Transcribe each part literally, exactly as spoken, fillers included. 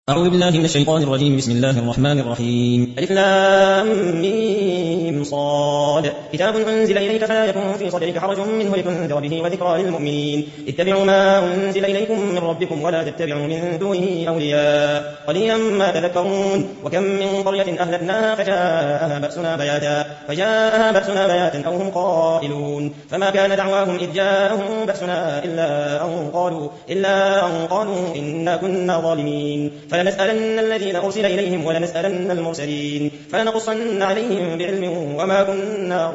أعوذ بالله من الشيطان الرجيم. بسم الله الرحمن الرحيم. ألف لام ميم صاد. كتاب أنزل إليك فلا يكن في صدرك حرج منه لتنذر به وذكرى للمؤمنين. اتبعوا ما أنزل إليكم من ربكم ولا تتبعوا من دونه أولياء قليلا ما تذكرون. وكم من قرية أهلكناها فجاءها بأسنا بياتا فجاءها بأسنا بياتا أو هم قائلون. فما كان دعواهم إذ جاءهم بأسنا إلا أن قالوا إلا أن قالوا إنا كنا ظالمين. فلنسألن الذين أرسل إليهم ولنسألن المرسلين فلنقصن عليهم بعلم وما كنا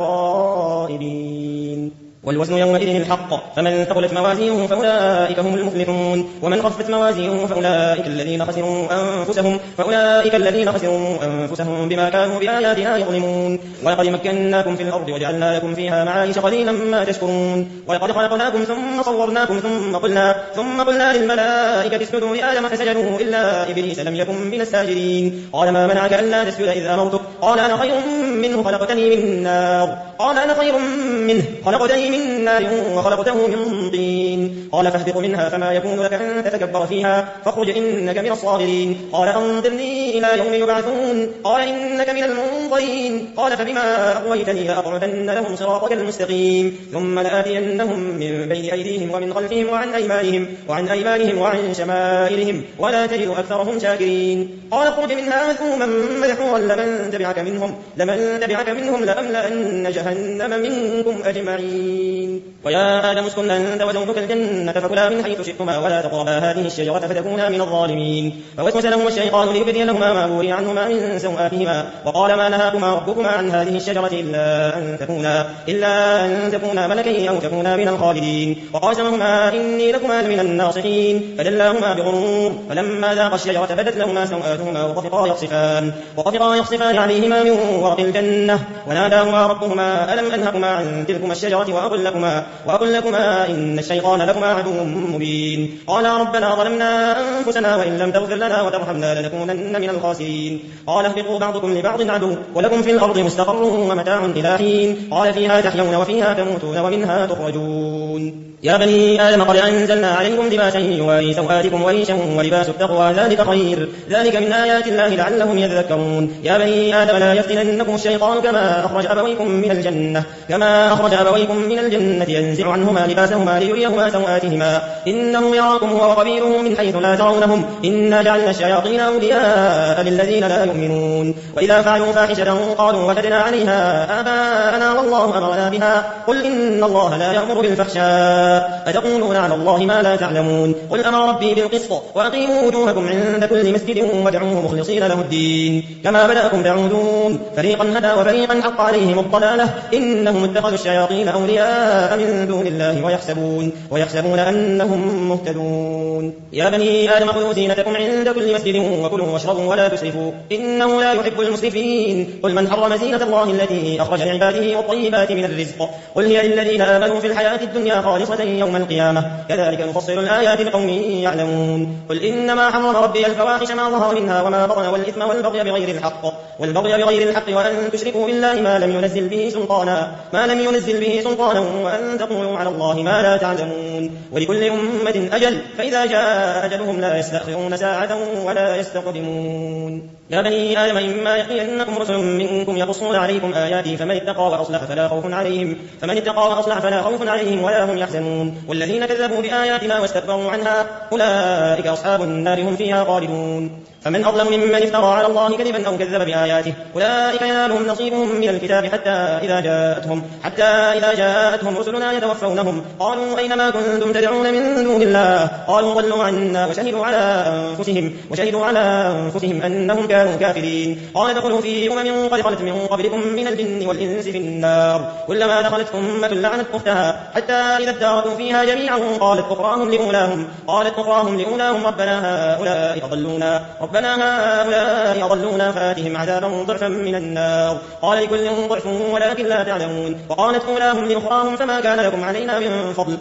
غائبين. والوزن يومئذ الحق فمن ثقلت موازينه فأولئك هم المفلحون ومن خفت موازينه فأولئك الذين خسروا أنفسهم فأولئك الذين خسروا أنفسهم بما كانوا بآياتنا يظلمون. ولقد مكناكم في الأرض وجعلنا لكم فيها معايش قليلا ما تشكرون. ولقد خلقناكم ثم صورناكم ثم قلنا ثم قلنا للملائكة اسجدوا لآدم فسجدوا إلا إبليس لم يكن من الساجدين. قال ما منعك ألا تسجد إذ أمرتك؟ قال أنا خير منه خلقتني من نار قال أنا خير منه خلقتني من نار وخلقته من طين. قال فاهبط منها فما يكون لك أن تتكبر فيها فاخرج إنك من الصاغرين. قال أنظرني إلى يوم يبعثون. قال إنك من المنظرين. قال فبما أغويتني لأقعدن لهم صراطك المستقيم ثم لآتينهم من بين أيديهم ومن خلفهم وعن أيمانهم وعن أيمانهم وعن شمائلهم ولا تجد أكثرهم شاكرين. قال اخرج منها مذءوما مدحورا لمن تبعك منهم لمن تبعك منهم لأملأن جهنم منكم أجمعين. ويا آدم اسكن أنت وزوجك الجنة فكلا من حيث شئتما ولا تقربا هذه الشجرة فتكونا من الظالمين. فوسوس لهما الشيطان ليبدي لهما ما وري عنهما من سوآتهما وقال ما نهاكما ربكما عن هذه الشجرة إلا أن تكونا إلا أن تكونا ملكين أو تكونا من الخالدين. وقاسمهما إني لكما لمن الناصحين فدلاهما بغرور فلما ذاقا الشجرة بدت لهما سوآتهما وطفقا يخصفان وطفقا يخصفان عليهما من ورق الجنة وناداهما ربهما ألم أنهكما عن تلكما الشجرة وأقل لكما وأقل لكما إن الشيطان لكما عدو مبين. قالا ربنا ظلمنا أنفسنا وإن لم تغفر لنا وترحمنا لنكونن من الخاسرين. قال اهبطوا بعضكم لبعض عدو ولكم في الأرض مستقر ومتاع إلى حين. قال فيها تحيون وفيها تموتون ومنها تخرجون. يا بني آدم قد أنزلنا عليكم لباسا يواري سوآتكم وريشا ولباس التقوى ذلك خير ذلك من آيات الله لعلهم يذكرون. يا بني آدم لا يفتننكم الشيطان كما أخرج أبويكم من الجنة كما أخرج أبويكم من الجنة ينزع عنهما لباسهما ليريهما سوآتهما إنه يراكم هو وقبيله من حيث لا ترونهم إنا جعلنا الشياطين أولياء للذين لا يؤمنون. وإذا فعلوا فاحشة قالوا وجدنا عليها آباءنا والله أمرنا بها قل إن الله لا يأمر بالفحشاء أتقولون على الله ما لا تعلمون. قل أمر ربي بالقسط وأقيموا وجوهكم عند كل مسجد وادعوه مخلصين له الدين كما بدأكم تعودون. فريقا هدى وفريقا حق عليهم الضلالة إنهم اتخذوا الشياطين أولياء من دون الله ويحسبون ويحسبون أنهم مهتدون. يا بني آدم خذوا زينتكم عند كل مسجد وكلوا واشربوا ولا تسرفوا إنه لا يحب المسرفين. قل من حرم زينة الله التي أخرج لعباده والطيبات من الرزق قل هي للذين آمنوا في الحياة الدنيا خالصة يوم القيامة كذلك نفصل الآيات لقوم يعلمون. قل إنما حرم ربي الفواحش ما ظهر منها وما بطن والإثم والبغي بغير الحق والبغي بغير الحق وأن تشركوا بالله ما لم ينزل به سلطانا ما لم ينزل به سلطانا وأن تقولوا على الله ما لا تعلمون. ولكل أمة أجل فإذا جاء أجلهم لا يستأخرون ساعة ولا يستقدمون. يا بني آدم إما يأتينكم رسل منكم يقصون عليكم آياتي فمن اتقى وأصلح فلا خوف عليهم فمن اتقى وأصلح فلا خوف عليهم ولا هم يحزنون. والذين كذبوا بآياتنا واستكبروا عنها أولئك أصحاب النار هم فيها خالدون. فمن أظلم ممن افترى على الله كذبا أو كذب بآياته أولئك ينالهم نصيبهم من الكتاب حتى إذا جاءتهم حتى إذا جاءتهم رسلنا يتوفونهم قالوا أينما كنتم تدعون من دون الله قالوا ضلوا عنا وشهدوا على أنفسهم وشهدوا على أنفسهم أنهم كانوا كافرين. قال ادخلوا في أمم قد خلت من قبلكم من الجن والإنس في النار كلما دخلت أمة لعنت أختها حتى إذا اداركوا فيها جميعا قالت أخراهم لأولاهم قالت أخراهم لأولاهم ربنا هؤلاء أضلونا ربنا هؤلاء أضلونا فآتهم عذابا ضعفا من النار قال لكل ضعف ولكن لا تعلمون. وقالت أولاهم لأخراهم فما كان لكم علينا من فضل فذوقوا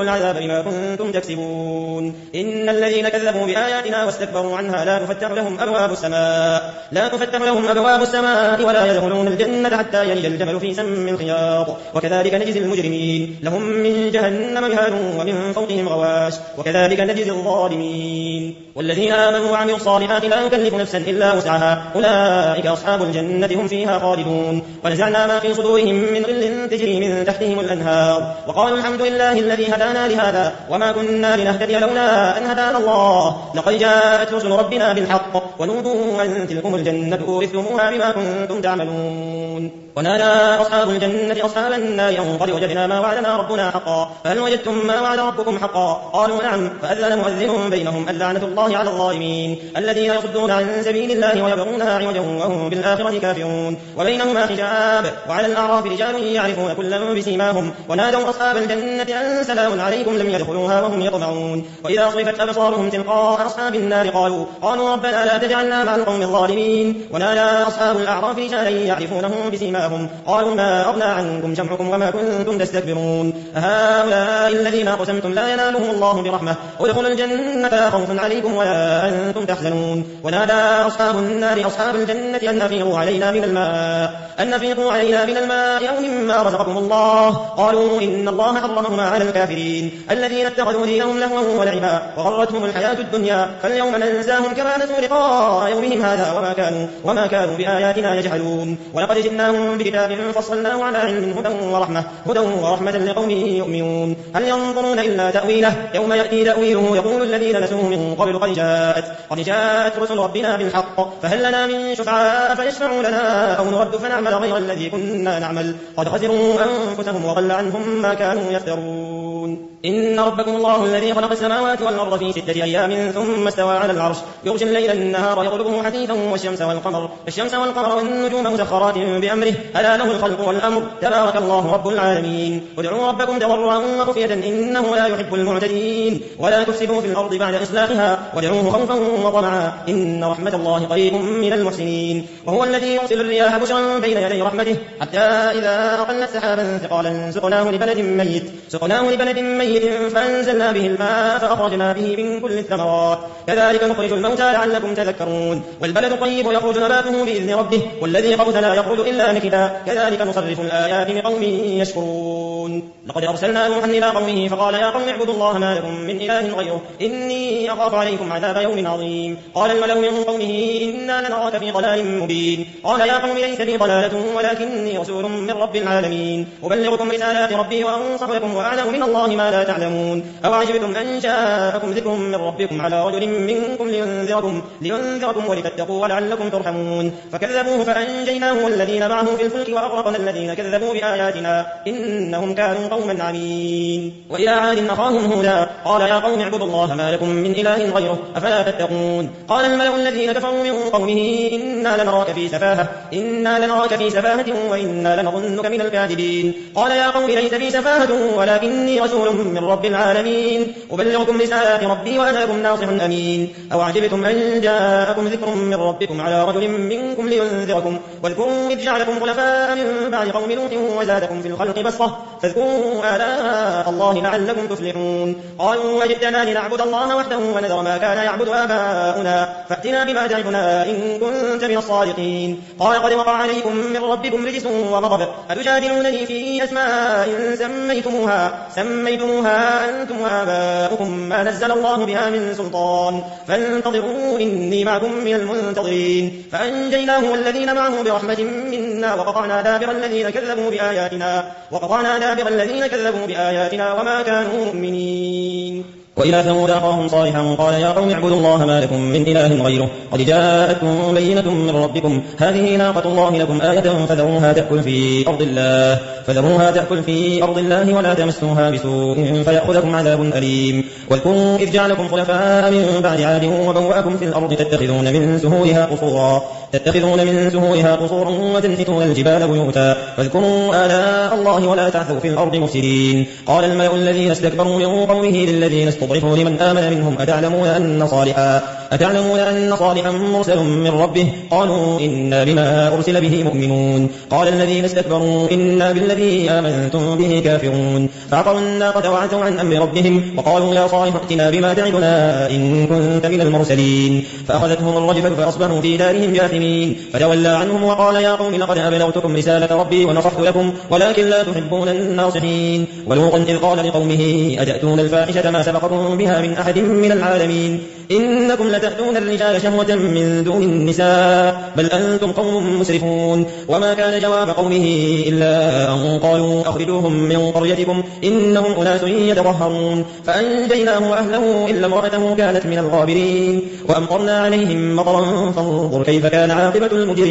فذوقوا العذاب بما كنتم تكسبون إن الذين كذبوا بآياتنا واستكبروا عنها لا تفتح لهم أبواب السماء لا تفتح لهم أبواب السماء ولا يدخلون الجنة حتى يلج الجمل في سم الخياط وكذلك نجزي المجرمين لهم من جهنم مهاد ومن فوقهم غواش وكذلك نجزي الظالمين والذين آمنوا وعملوا الصالحات لا نكلف نفسا إلا وسعها أولئك أصحاب الجنة هم فيها خالدون ونزعنا ما في صدورهم من غل تجري من تحتهم الأنهار وقالوا الحمد لله الذي هدانا لهذا وما كنا لنهتدي لولا أن هدانا الله لقد جاءت رسل ربنا بالحق ونودوا أن تلكم الجنة أورثتموها بما كنتم تعملون ونادى أصحاب الجنة أصحاب النار أن قد وجدنا ما وعدنا ربنا حقا فهل وجدتم ما وعد ربكم حقا قالوا نعم فأذن مؤذن بينهم اللعنة الله على الظالمين الذين يصدون عن سبيل الله ويبغونها عوجا وهم بالآخرة كافرون وبينهما حجاب وعلى الأعراف رجال يعرفون كلا بسيماهم ونادوا أصحاب الجنة أن سلام عليكم لم يدخلوها وهم يطمعون وإذا صرفت أبصارهم تلقاء أصحاب النار قالوا قالوا ربنا لا تجعلنا مع القوم الظالمين ونادى أصحاب الأعراف رجالا يعرفونهم بسيماهم قالوا ما أغنى عنكم جمعكم وما كنتم تستكبرون هؤلاء الذين قسمتم لا ينالهم الله برحمة ادخلوا الجنة لا خوف عليكم ولا أنتم تحزنون ونادى أصحاب النار أصحاب الجنة أن أفيضوا علينا من الماء أن أفيضوا علينا من الماء أو مما رزقكم الله قالوا إن الله حرمهما على الكافرين الذين اتخذوا دينهم لهوا ولعبا وغرتهم الحياة الدنيا فاليوم ننساهم كما نسوا لقاء يومهم هذا وما كانوا وما كانوا بآياتنا يجحدون ولقد جئناهم بكتاب فصلناه على علم هدى ورحمة هدى ورحمة لقوم يؤمنون هل ينظرون إلا تأويله يوم يأتي تأويله يقول الذين نسوه من قبل قد جاءت قد جاءت رسل ربنا بالحق فهل لنا من شفعاء فيشفعوا لنا أو نرد فنعمل غير الذي كنا نعمل قد خسروا أنفسهم وضل عنهم ما كانوا يفترون إن ربكم الله الذي خلق السماوات والأرض في ستة أيام ثم استوى على العرش يغشي الليل النهار يطلبه حثيثا والشمس والقمر الشمس والقمر والنجوم مسخرات بأمره ألا له الخلق والأمر تبارك الله رب العالمين ادعوا ربكم تضرعا وخفية إنه لا يحب المعتدين ولا تفسدوا في الأرض بعد إصلاحها وادعوه خوفا وطمعا إن رحمة الله قريب من المحسنين وهو الذي يرسل الرياح بشرا بين يدي رحمته حتى إذا أقلت سحابا ثقالا سقناه لبلد ميت سقناه لبلد ميت فأنزلنا به الماء فأخرجنا به من كل الثمرات كذلك نخرج الموتى لعلكم تذكرون والبلد طيب يخرج نباته بإذن ربه والذي خبث لا يخرج إلا نكدا كذلك نصرف الآيات لقوم يشكرون لقد أرسلنا نوحا إلى قومه فقال يا قوم اعبدوا الله ما لكم من إله غيره إني أخاف عليكم عذاب يوم عظيم قال الملأ من قومه إنا لنراك في ضلال مبين قال يا قوم ليس بي ضلالة ولكني رسول من رب العالمين أبلغكم رسالات ربي وأنصح لكم وأعلم من الله ما لا تعلمون أو عجبتم أن جاءكم ذكر من ربكم على رجل منكم لينذركم, لينذركم ولتتقوا ولعلكم ترحمون فكذبوه فأنجيناه والذين معه في الفلك وأغرقنا الذين كذبوا بآياتنا إنهم كانوا قوما عمين وإلى عاد أخاهم هودا قال يا قوم اعبدوا الله ما لكم من إله غيره أفلا تتقون قال الملأ الذين كفروا من قومه إنا لنراك في سفاهة إنا لنراك في سفاهة وإنا لنظنك من الكاذبين قال يا قوم ليس بي سفاهة ولكني رسول من رب العالمين أبلغكم رسالات ربي وأنا لكم ناصح أمين أو عجبتم أن جاءكم ذكر من ربكم على رجل منكم لينذركم واذكروا إذ جعلكم خلفاء من بعد قوم لوط وزادكم في الخلق بسطة فاذكروا آلاء الله لعلكم تفلحون قالوا وجئتنا لنعبد الله وحده ونذر ما كان يعبد آباؤنا فأتنا بما تعدنا إن كنت من الصادقين قال قد وقع عليكم من ربكم رجس وغضب أتجادلونني في أسماء سميتموها سميتموها أنتم وآباؤكم ما نزل الله بها من سلطان فانتظروا إني معكم من المنتظرين فأنجيناه والذين معه برحمة منا وقطعنا دابر الذين كذبوا بآياتنا وقطعنا دابر الذين كذبوا بآياتنا وما كانوا مؤمنين وإلى ثمود أخاهم صالحا قال يا قوم اعبدوا الله ما لكم من إله غيره قد جاءتكم بينة من ربكم هذه ناقة الله لكم آية فذروها تأكل في أرض الله فذروها تأكل في أرض الله ولا تمسوها بسوء فيأخذكم عذاب أليم واذكروا إذ جعلكم خلفاء من بعد عاد وبوأكم في الأرض تتخذون من سهولها قصورا تتخذون من سهولها قصورا وتنحتون الجبال بيوتا فاذكروا آلاء الله ولا تعثوا في الأرض مفسدين قال الملأ الذين استكبروا من قومه للذين استضعفوا لمن آمن منهم أتعلمون أن صالحا أتعلمون أن صالحا مرسل من ربه قالوا إنا بما أرسل به مؤمنون قال الذين استكبروا إنا بالذي آمنتم به كافرون فعقروا الناقة وعتوا عن أمر ربهم وقالوا يا صالح ائتنا بما تعدنا إن كنت من المرسلين فأخذتهم الرجفة فأصبحوا في دارهم جاثمين فتولى عنهم وقال يا قوم لقد أبلغتكم رسالة ربي ونصحت لكم ولكن لا تحبون الناصحين ولوطا إذ قال لقومه أتأتون الفاحشة ما سبقكم بها من أحد من العالمين إنكم لتأتون الرجال شهوة من دون النساء بل أنتم قوم مسرفون وما كان جواب قومه إلا أن قالوا أخرجوهم من قريتكم إنهم أناس يتطهرون فأنجيناه وأهله إلا امرأته كانت من الغابرين وأمطرنا عليهم مطرا فانظر كيف كان عاقبة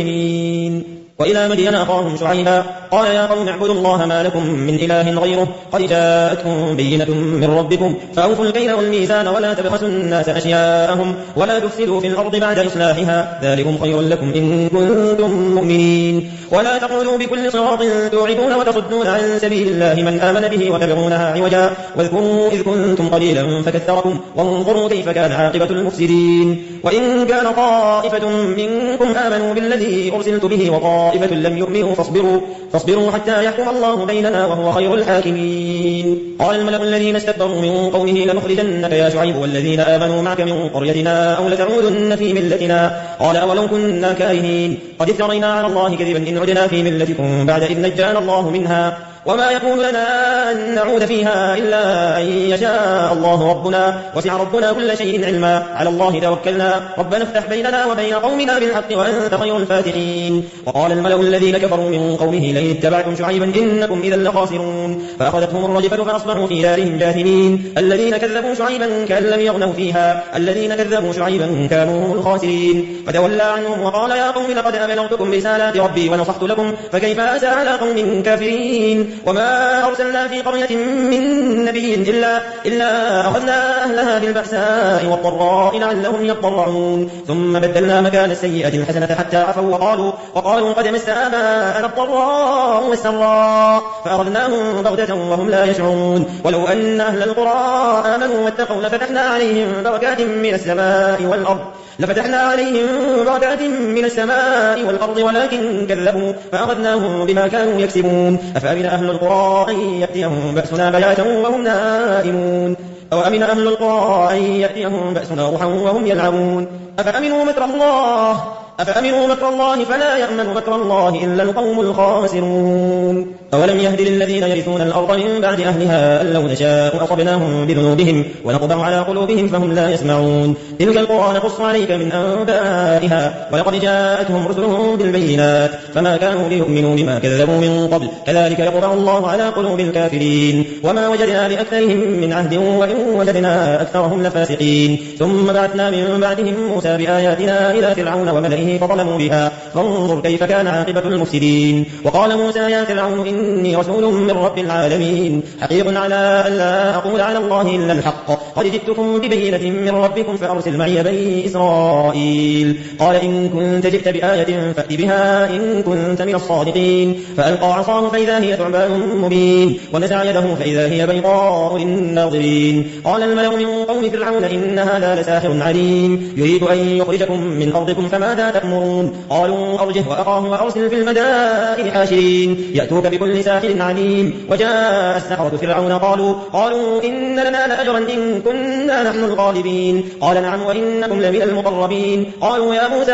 المجرمين وإلى مدين أخاهم شعيبا قال يا قوم اعبدوا الله ما لكم من إله غيره قد جاءتكم بينة من ربكم فأوفوا الكيل والميزان ولا تبخسوا الناس أشياءهم ولا تفسدوا في الأرض بعد إصلاحها ذلكم خير لكم إن كنتم مؤمنين ولا تقولوا بكل صراط توعدون وتصدون عن سبيل الله من آمن به وتبغونها عوجا واذكروا إذ كنتم قليلا فكثركم وانظروا كيف كان عاقبة المفسدين وإن كان طائفة منكم آمنوا بالذي أرسلت به وطائفة لم يؤمنوا فاصبروا, فاصبروا حتى يحكم الله بيننا وهو خير الحاكمين قال الملأ الذين استكبروا من قومه لنخرجنك يا شعيب والذين آمنوا معك من قريتنا أو لتعودن في ملتنا قال أولو كنا كارهين قد افترينا على الله كذبا إن عدنا في ملتكم بعد إذ نجانا الله منها وما يكون لنا أن نعود فيها إلا أن يشاء الله ربنا وسع ربنا كل شيء علما على الله توكلنا ربنا افتح بيننا وبين قومنا بالحق وأنت خير الفاتحين وقال الملأ الذين كفروا من قومه لئن اتبعتم شعيبا إنكم إذا لخاسرون فأخذتهم الرجفة فأصبحوا في دارهم جاثمين الذين كذبوا شعيبا كأن لم يغنوا فيها الذين كذبوا شعيبا كانوا هم الخاسرين فتولى عنهم وقال يا قوم لقد أبلغتكم رسالات ربي ونصحت لكم فكيف أسى على قوم كافرين وما أرسلنا في قرية من نبي إلا, إلا أخذنا أهلها بالبأساء والضراء لعلهم يضرعون ثم بدلنا مكان السيئة الحسنة حتى عفوا وقالوا, وقالوا قد مس آباءنا الضراء والسراء فأخذناهم بغتة وهم لا يشعرون ولو أن أهل القرى آمنوا واتقوا لفتحنا عليهم بركات من السماء والأرض لفتحنا عليهم بركات من السماء والأرض ولكن كذبوا فأخذناهم بما كانوا يكسبون أفأمن أهل القرى أن يأتيهم بأسنا بياتا وهم نائمون أو أمن أهل القرى أن يأتيهم بأسنا ضحى وهم يلعبون أفأمنوا مكر الله أفأمنوا مكر الله فلا يأمن مكر الله إلا القوم الخاسرون أولم يهد للذين يرثون الأرض من بعد أهلها أن لو نشاء أصبناهم بذنوبهم ونطبع على قلوبهم فهم لا يسمعون تلك القرى نقص عليك من أنبائها ولقد جاءتهم رسلهم بالبينات فما كانوا ليؤمنوا بما كذبوا من قبل كذلك يطبع الله على قلوب الكافرين وما وجدنا لأكثرهم من عهد وإن وجدنا أكثرهم لفاسقين ثم بعثنا من بعدهم موسى بآياتنا إلى فرعون وملئه فظلموا بها فانظر كيف كان عاقبة المفسدين وقال موسى يا فرعون إني رسول من رب العالمين حقيق على أن لا أقول على الله إلا الحق قد جئتكم ببينة من ربكم فأرسل معي بني إسرائيل قال إن كنت جئت بآية فأت بها إن كنت من الصادقين فألقى عصاه فإذا هي ثعبان مبين ونزع يده فإذا هي بيضاء للناظرين قال الملأ من قوم فرعون إن هذا لساحر عليم يريد أن يخرجكم من أرضكم فماذا تأمرون قالوا أرجه وأخاه وأرسل في المدائن حاشرين يأتوك بكل ساحر عليم وجاء السحرة فرعون قالوا قالوا إن لنا لأجرا إن كنا نحن الغالبين قال نعم وإنكم لمن المقربين قالوا يا موسى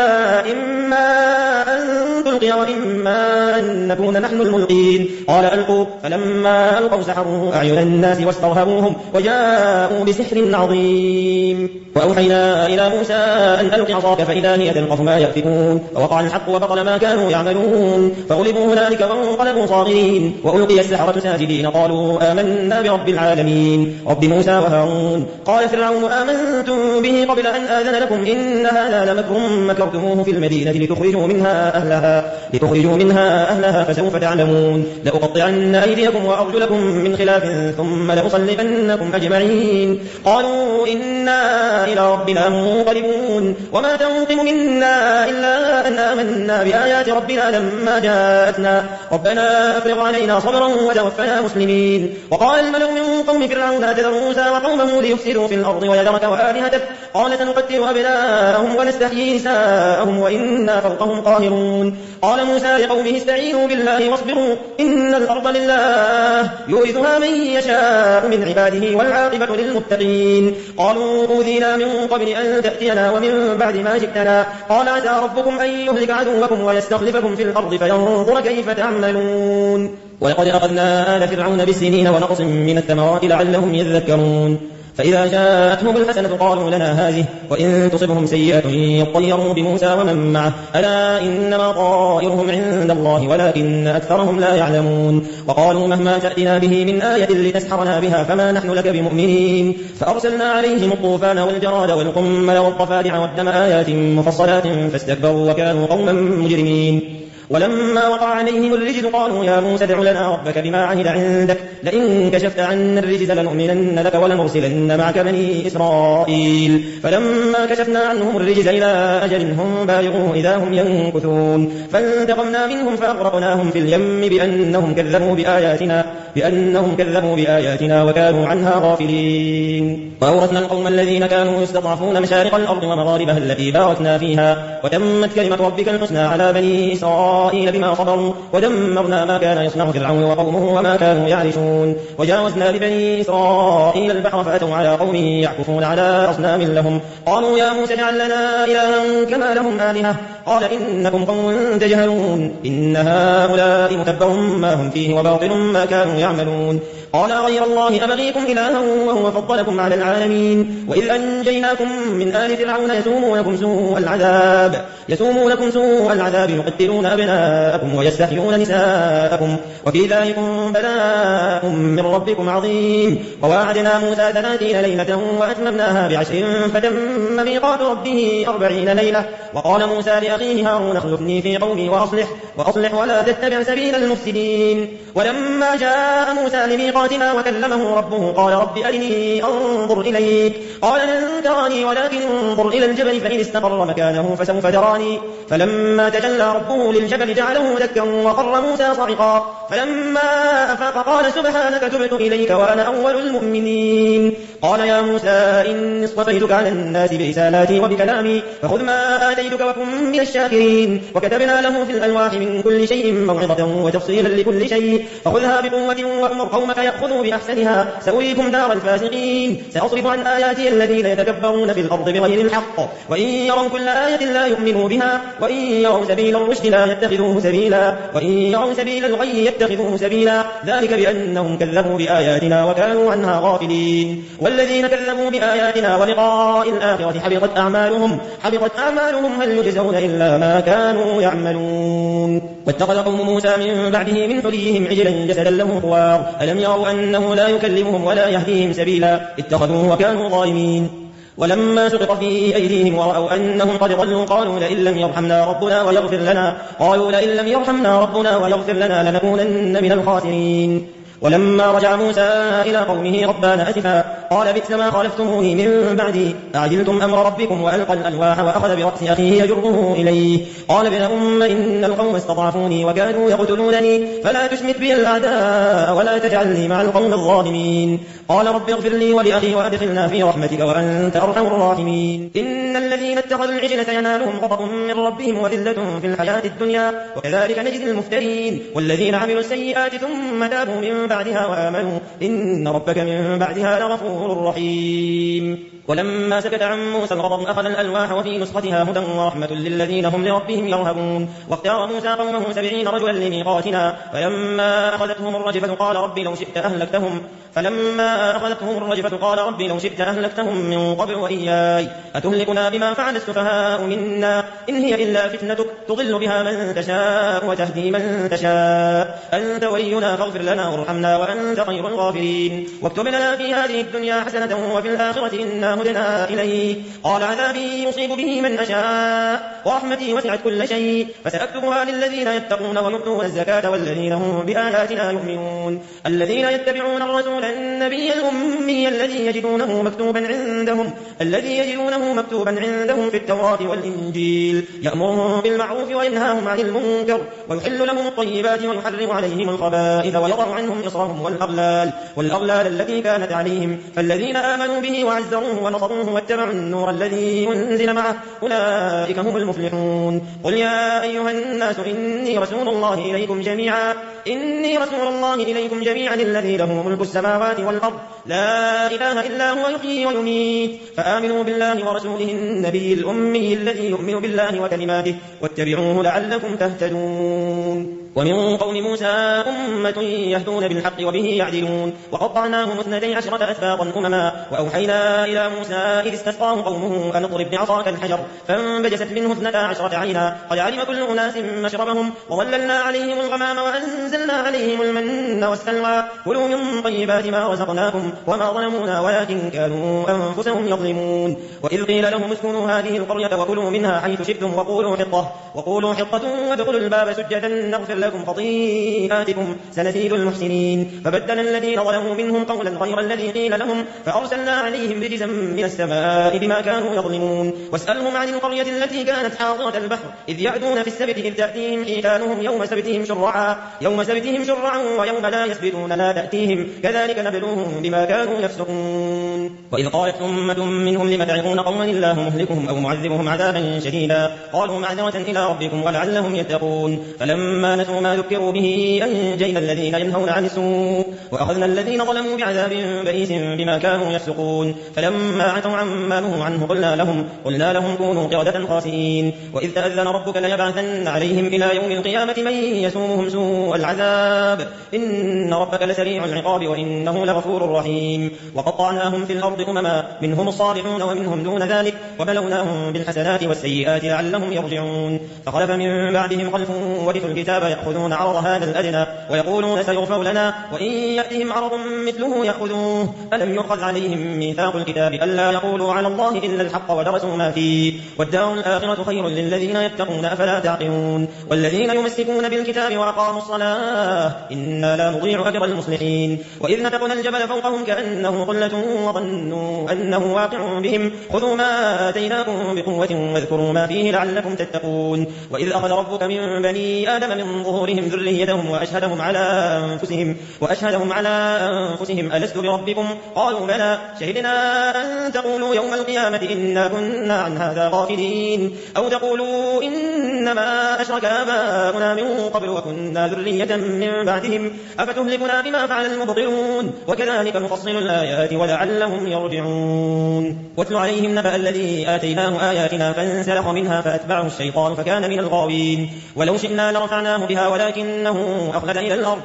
إما أن تلقي وإما أن نكون نحن الملقين قال ألقوا فلما ألقوا سحروا أعين الناس واسترهبوهم وجاءوا بسحر عظيم وأوحينا إلى موسى أن ألق عصاك فإذا هي تلقف ما يأفكون فوقع الحق وبطل ما كانوا يعملون فغلبوا هنالك وانقلبوا صاغرين وألقي السحرة ساجدين قالوا آمنا برب العالمين رب موسى وهارون قال فرعون آمنتم به قبل أن آذن لكم إن هذا لمكر مكرتموه في المدينة لتخرجوا منها أهلها لتخرجوا منها أهلها فسوف تعلمون لأقطعن أيديكم وأرجلكم من خلاف ثم لأصلبنكم أجمعين قالوا إنا إلى ربنا منقلبون وما تنقم منا عليها إلا أن آمنا بآيات ربنا لما جاءتنا ربنا أفرغ علينا صبرا وتوفنا مسلمين. وقال الملأ من قوم فرعون أتذر موسى وقومه ليفسدوا في الأرض ويذرك وآلهتك قال سنقتل أبناءهم ونستحيي نساءهم وإنا فوقهم قاهرون. قال موسى لقومه استعينوا بالله واصبروا إن الأرض لله يورثها من يشاء من عباده والعاقبة للمتقين. قالوا أوذينا من قبل أن تأتينا ومن بعد ما جئتنا قال عسى ربكم أن يهلك عدوكم ويستخلفكم في الأرض فينظر كيف تعملون. ولقد أخذنا آل فرعون بالسنين ونقص من الثمرات لعلهم يذكرون. فإذا جاءتهم الحسنة قالوا لنا هذه وإن تصبهم سيئة يطيروا بموسى ومن معه ألا إنما طائرهم عند الله ولكن أكثرهم لا يعلمون. وقالوا مهما تأتنا به من آية لتسحرنا بها فما نحن لك بمؤمنين. فأرسلنا عليهم الطوفان والجراد والقمل والضفادع والدم آيات مفصلات فاستكبروا وكانوا قوما مجرمين. ولما وقع عليهم الرجز قالوا يا موسى ادع لنا ربك بما عهد عندك لئن كشفت عنا الرجز لنؤمنن لك ولنرسلن معك بني إسرائيل. فلما كشفنا عنهم الرجز إلى أجل هم بالغوه إذا هم ينكثون فانتقمنا منهم فأغرقناهم في اليم بأنهم كذبوا بآياتنا بأنهم كذبوا بآياتنا وكانوا عنها غافلين. وأورثنا القوم الذين كانوا يستضعفون مشارق الأرض ومغاربها التي باركنا فيها وتمت كلمة ربك الحسنى على بني إسرائيل بما صبروا ودمرنا ما كان يصنع فرعون وقومه وما كانوا يعرشون. وجاوزنا لبني إسرائيل البحر فأتوا على قوم يعكفون على أصنام لهم قالوا يا موسى اجعل لنا إلها كما لهم آلهة قال إنكم قوم تجهلون إن هؤلاء متبر ما هم فيه وباطل ما كانوا يعملون. قال غير الله أبغيكم إلها وهو فضلكم على العالمين. وإذ أنجيناكم من آل فرعون يسومونكم سوء العذاب يسومونكم سوء العذاب يقتلون أبناءكم ويستحيون نساءكم وفي ذلكم بلاء من ربكم عظيم. وواعدنا موسى ثلاثين ليلة وأتممناها بعشر فتم ميقات ربه أربعين ليلة. وقال موسى لأخيه هارون اخلفني في قومي وأصلح وأصلح ولا تتبع سبيل المفسدين. ولما جاء موسى لميقاتنا وكلمه ربه قال رب أرني أنظر إليك قال لن تراني ولكن انظر إلى الجبل فإن استقر مكانه فسوف تراني. فلما تجلى ربه للجبل جعله دكا وخر موسى صعقا فلما أفاق قال سبحانك تبت إليك وأنا أول المؤمنين. قال يا موسى إني اصطفيتك على الناس برسالاتي وبكلامي فخذ ما آتيتك وكن من الشاكرين. وكتبنا له في الألواح من كل شيء موعظة وتفصيلا لكل شيء فخذها بقوة وأمر قومك يأخذوا بأحسنها سأريكم دار الفاسقين. سأصرف عن آياتي الذين يتكبرون في الأرض بغير الحق وإن يروا كل آية لا يؤمنوا بها وإن يروا سبيل الرشد لا يتخذوه سبيلا وإن يروا سبيل الغي يتخذوه سبيلا ذلك بأنهم كذبوا بآياتنا وكانوا عنها غافلين. والذين كذبوا بآياتنا ولقاء الآخرة حبطت أعمالهم حبطت أعمالهم هل يجزون إلا ما كانوا يعملون. واتخذ قوم موسى من بعده من حليهم عجلا جسدا له خوار ألم يروا أنه لا يكلمهم ولا يهديهم سبيلا اتخذوه وكانوا ظالمين. ولما سقط في أيديهم ورأوا أنهم قد ضلوا قالوا لئن لم يرحمنا ربنا ويغفر لنا قالوا لئن لم يرحمنا ربنا ويغفر لنا لنكونن من الخاسرين. ولما رجع موسى إلى قومه غضبان أسفا قال بئس ما خلفتموني من بعدي أعجلتم أمر ربكم وألقى الألواح وأخذ برأس أخيه يجره إليه قال ابن أم إن القوم استضعفوني وكانوا يقتلونني فلا تشمت بي الأعداء ولا تجعلني مع القوم الظالمين. قال رب اغفر لي ولأخي وأدخلنا في رحمتك وأنت أرحم الراحمين. إن الذين اتخذوا العجل سينالهم غضب من ربهم وذلة في الحياة الدنيا وكذلك نجزي المفترين. والذين عملوا السيئات ثم تابوا من بعدها وآمنوا إن ربك من بعدها لغفور رحيم. ولما سكت عن موسى الغضب أخذ الألواح وفي نسختها هدى ورحمة للذين هم لربهم يرهبون. واختار موسى قومه سبعين رجلا لميقاتنا فلما أخذتهم الرجفة قال رب لو شئت أهلكتهم فلما أخذتهم الرجفة قال رب لو شئت أهلكتهم من قبل وإياي أتهلكنا بما فعل السفهاء منا إن هي إلا فتنتك تضل بها من تشاء وتهدي من تشاء أنت ولينا فاغفر لنا وارحمنا وأنت خير الغافرين. واكتب لنا في هذه الدنيا حسنة وفي الآخرة إنا هدنا إليه. قال عذابي يصيب به من أشاء ورحمتي وسعت كل شيء فسأكتبها للذين يتقون ويؤتون الزكاة والذين هم بآياتنا يؤمنون. الذين يتبعون الرسول النبي الأمي الذي يجدونه مكتوبا عندهم الذي يجدونه مكتوبا عندهم في التوراة والإنجيل يأمرهم بالمعروف وينهاهم عن المنكر ويحل لهم الطيبات ويحرم عليهم الخبائث ويضع عنهم إصرهم والأغلال والأغلال التي كانت عليهم. فالذين آمنوا به وعزروه ونصروه واتبعوا النور الذي أنزل معه أولئك هم المفلحون. قل يا أيها الناس إني رسول الله إليكم جميعا إني رسول الله إليكم جميعا الذي له ملك السماوات والأرض لا إله إلا هو يحيي ويميت فآمنوا بالله ورسوله النبي الأمي الذي يؤمن بالله وكلماته واتبعوه لعلكم تهتدون. ومن قوم موسى أمة يهدون بالحق وبه يعدلون وقطعناهم اثنتي عشرة أسباطا أمما وأوحينا إلى موسى إذ استسقاه قومه أن اضرب بعصاك الحجر فانبجست منه اثنتا عشرة عينا قد علم كل أناس مشربهم وظللنا عليهم الغمام وأنزلنا عليهم المن والسلوى كلوا من طيبات ما رزقناكم وما ظلمونا ولكن كانوا أنفسهم يظلمون. وإذ قيل لهم اسكنوا هذه القرية وكلوا منها حيث شئتم وقولوا حطة وقولوا حطة وادخلوا الباب سجدا نغفر لكم خطيئاتكم سنزيد المحسنين. فبدل الذين ظلموا منهم قولا غير الذي قيل لهم فأرسلنا عليهم رجزا من السماء بما كانوا يظلمون. واسألهم عن القرية التي كانت حاضرة البحر إذ يعدون في السبت إذ تأتيهم حيتانهم يوم سبتهم شرعا يوم سبتهم شرعا ويوم لا يسبتون لا تأتيهم كذلك نبلوهم بما كانوا يفسقون. وإذ قالت أمة منهم لم تعظون قوما الله مهلكهم أو معذبهم عذابا شديدا قالوا معذرة إلى ربكم ولعلهم يتقون. فلما نسوا ما ذكروا به أنجينا الذين ينهون عن السوء وأخذنا الذين ظلموا بعذاب بئيس بما كانوا يفسقون. فلما عتوا عما نهوا عنه قلنا لهم قلنا لهم كونوا قردة خاسئين. وإذ تأذن ربك ليبعثن عليهم إلى يوم القيامة من يسومهم سوء العذاب إن ربك لسريع العقاب وإنه لغفور رحيم. وقطعناهم في الأرض أمما منهم الصالحون ومنهم دون ذلك وبلوناهم بالحسنات والسيئات لعلهم يرجعون. فخلف من بعدهم خلف ورثوا الكتاب يأخذون عرض هذا الأدنى ويقولون سيغفر لنا وإن يأتهم عرض مثله يأخذوه ألم يؤخذ عليهم ميثاق الكتاب ألا يقولوا على الله إلا الحق ودرسوا ما فيه والدار الآخرة خير للذين يتقون أفلا تعقلون. والذين يمسكون بالكتاب وأقاموا الصلاة إنا لا نضيع أجر المصلحين. وإذ نتقنا الجبل فوقهم كأنه ظلة وظنوا أنه واقع بهم خذوا ما آتيناكم بقوة واذكروا ما فيه لعلكم تتقون. وإذ أخذ ربك من بني آدم من ظهورهم ذريتهم وأشهدهم على أنفسهم وأشهدهم على أنفسهم ألست بربكم قالوا بلى شهدنا أن تقولوا يوم القيامة إنا كنا عن هذا غافلين أو تقولوا إنما أشرك آباؤنا من قبل وكنا ذرية من بعدهم أفتهلكنا بما فعل المبطلون وكذلك نفصل الآيات ولعلهم يرجعون. واتل عليهم نبأ الذي آتيناه آياتنا فانسلخ منها فأتبعه الشيطان فكان من الغاوين. ولو شئنا لرفعناه بها ولكنه أخلد إلى الأرض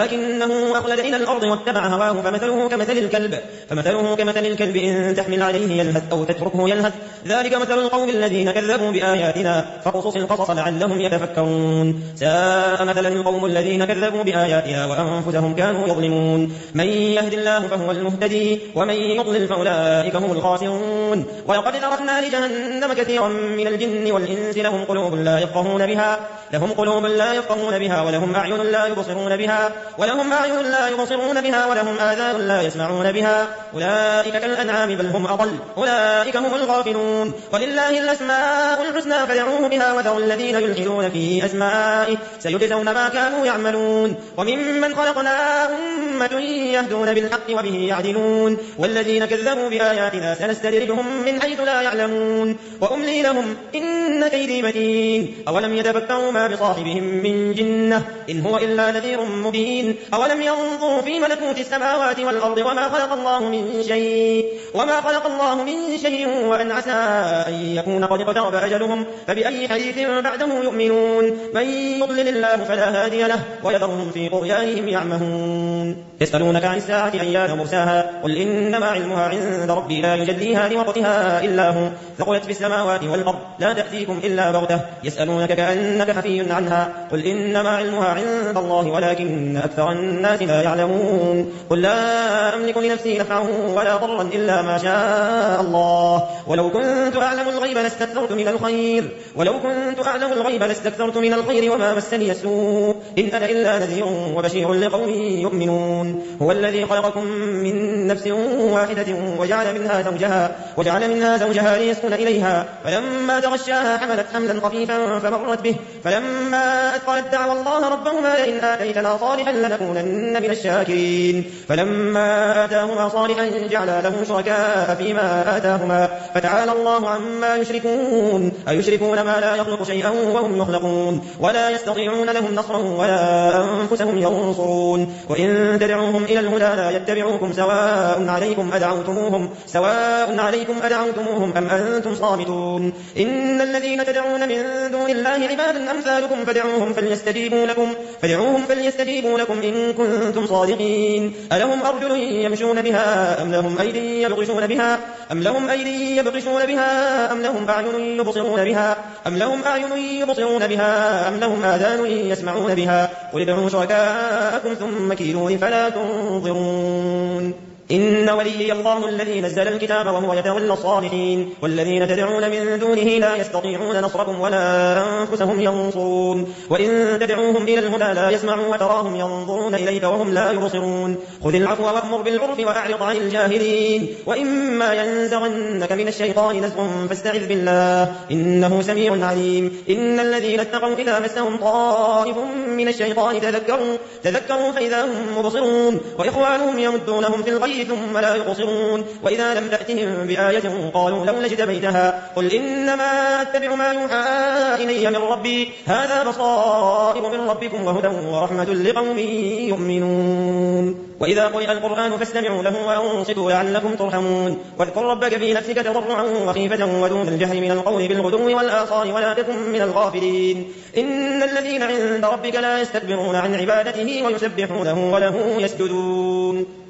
ولكنه أخلد إلى الأرض واتبع هواه فمثله كمثل الكلب فمثله كمثل الكلب إن تحمل عليه يلهث أو تتركه يلهث ذلك مثل القوم الذين كذبوا بآياتنا فقصص القصص لعلهم يتفكرون. ساء مثلا القوم الذين كذبوا بآياتنا وأنفسهم كانوا يظلمون. من يهد الله فهو المهتدي ومن يضلل فأولئك هم الخاسرون. ولقد ذرأنا لجهنم كثيرا من الجن والإنس لهم قلوب لا يفقهون بها لهم قلوب لا يفقهون بها ولهم أعين لا يبصرون بها ولهم أعين لا يبصرون بها ولهم آذان لا يسمعون بها أولئك كالأنعام بل هم أضل أولئك هم الغافلون. ولله الأسماء الحسنى فدعوه بها وذروا الذين يلحدون في أسمائه سيجزون ما كانوا يعملون. وممن خلقنا أمة يهدون بالحق وبه يعدلون والذين كذبوا بآياتنا سنستدرجهم من حيث لا يعلمون وأملي لهم إن كيدي متين. أولم يتفكروا ما بصاحبهم من جنة إن هو إلا نذير مبين. أولم ينظروا في ملكوت السماوات والأرض وما خلق الله من شيء وما خلق الله من شيء وأن عسى أن يكون قد اقترب أجلهم فبأي حديث بعده يؤمنون. من يضلل الله فلا هادي له ويذرهم في طغيانهم يعمهون. يسألونك عن الساعة أيان مرساها قل إنما علمها عند ربي لا يجليها لوقتها إلا هو ثقلت في السماوات والأرض لا تأتيكم إلا بغتة يسألونك كأنك حفي غني عنها قل إنما علمها عند الله ولكن أكثر الناس لا يعلمون قل لا أملك لنفسي نفعا ولا ضرا إلا ما شاء الله ولو كنت أعلم الغيب لاستكثرت من الخير ولو كنت أعلم الغيب لاستكثرت من الخير وما مسني السوء إن أنا إلا نذير وبشير لقوم يؤمنون هو الذي خلقكم من نفس واحدة وجعل منها زوجها وجعل منها زوجها ليسكن إليها فلما تغشاها حملت حملا خفيفا فمرت به فلما أثقلت دعوا الله ربهما لئن آتيتنا صالحا لنكونن من الشاكرين فلما آتاهما صالحا جعل له شركاء فيما آتاهما فتعالى الله عما يشركون أيشركون ما لا يخلق شيئا وهم يخلقون ولا يستطيعون لهم نصرا ولا أنفسهم ينصرون وإن تدعوهم إلى الهدى لا يتبعوكم سواء عليكم أدعوتموهم سواء عليكم أدعوتموهم أم أنتم صامتون إن الذين تدعون من دون الله عباد أمثالكم فدعوهم فليستجيبوا لكم فدعوهم فليستجيبوا لكم إن كنتم صادقين ألهم أرجل يمشون بها أم لهم أيدي يبطشون بها أم لهم أيدي يبطشون بها أم لهم أعين يبصرون بها أم لهم أعين يبصرون بها أم لهم آذان يسمعون بها قل ادعوا شركاءكم ثم كيدون فلا تنظرون إن وليي الله الذي نزل الكتاب وهو يتولى الصالحين والذين تدعون من دونه لا يستطيعون نصركم ولا أنفسهم ينصرون وإن تدعوهم إلى الهدى لا يسمعوا وتراهم ينظرون إليك وهم لا يبصرون خذ العفو وأمر بالعرف وأعرض عن الجاهلين وإما ينزغنك من الشيطان نزغ فاستعذ بالله إنه سميع عليم إن الذين اتقوا إذا مسهم طائف من الشيطان تذكروا تذكروا فإذا هم مبصرون وإخوانهم يمدونهم في الغي ثم لا يقصرون وإذا لم تأتهم بآية قالوا لولا اجتبيتها قل إنما أتبع ما يوحى إلي من ربي هذا بصائر من ربكم وهدى ورحمة لقوم يؤمنون وإذا قرئ القرآن فاستمعوا له وأنصتوا لعلكم ترحمون واذكر ربك في نفسك تضرعا وخيفة ودون الجهر من القول بالغدو والآصال ولا تكن من الغافلين إن الذين عند ربك لا يستكبرون عن عبادته ويسبحونه وله يسجدون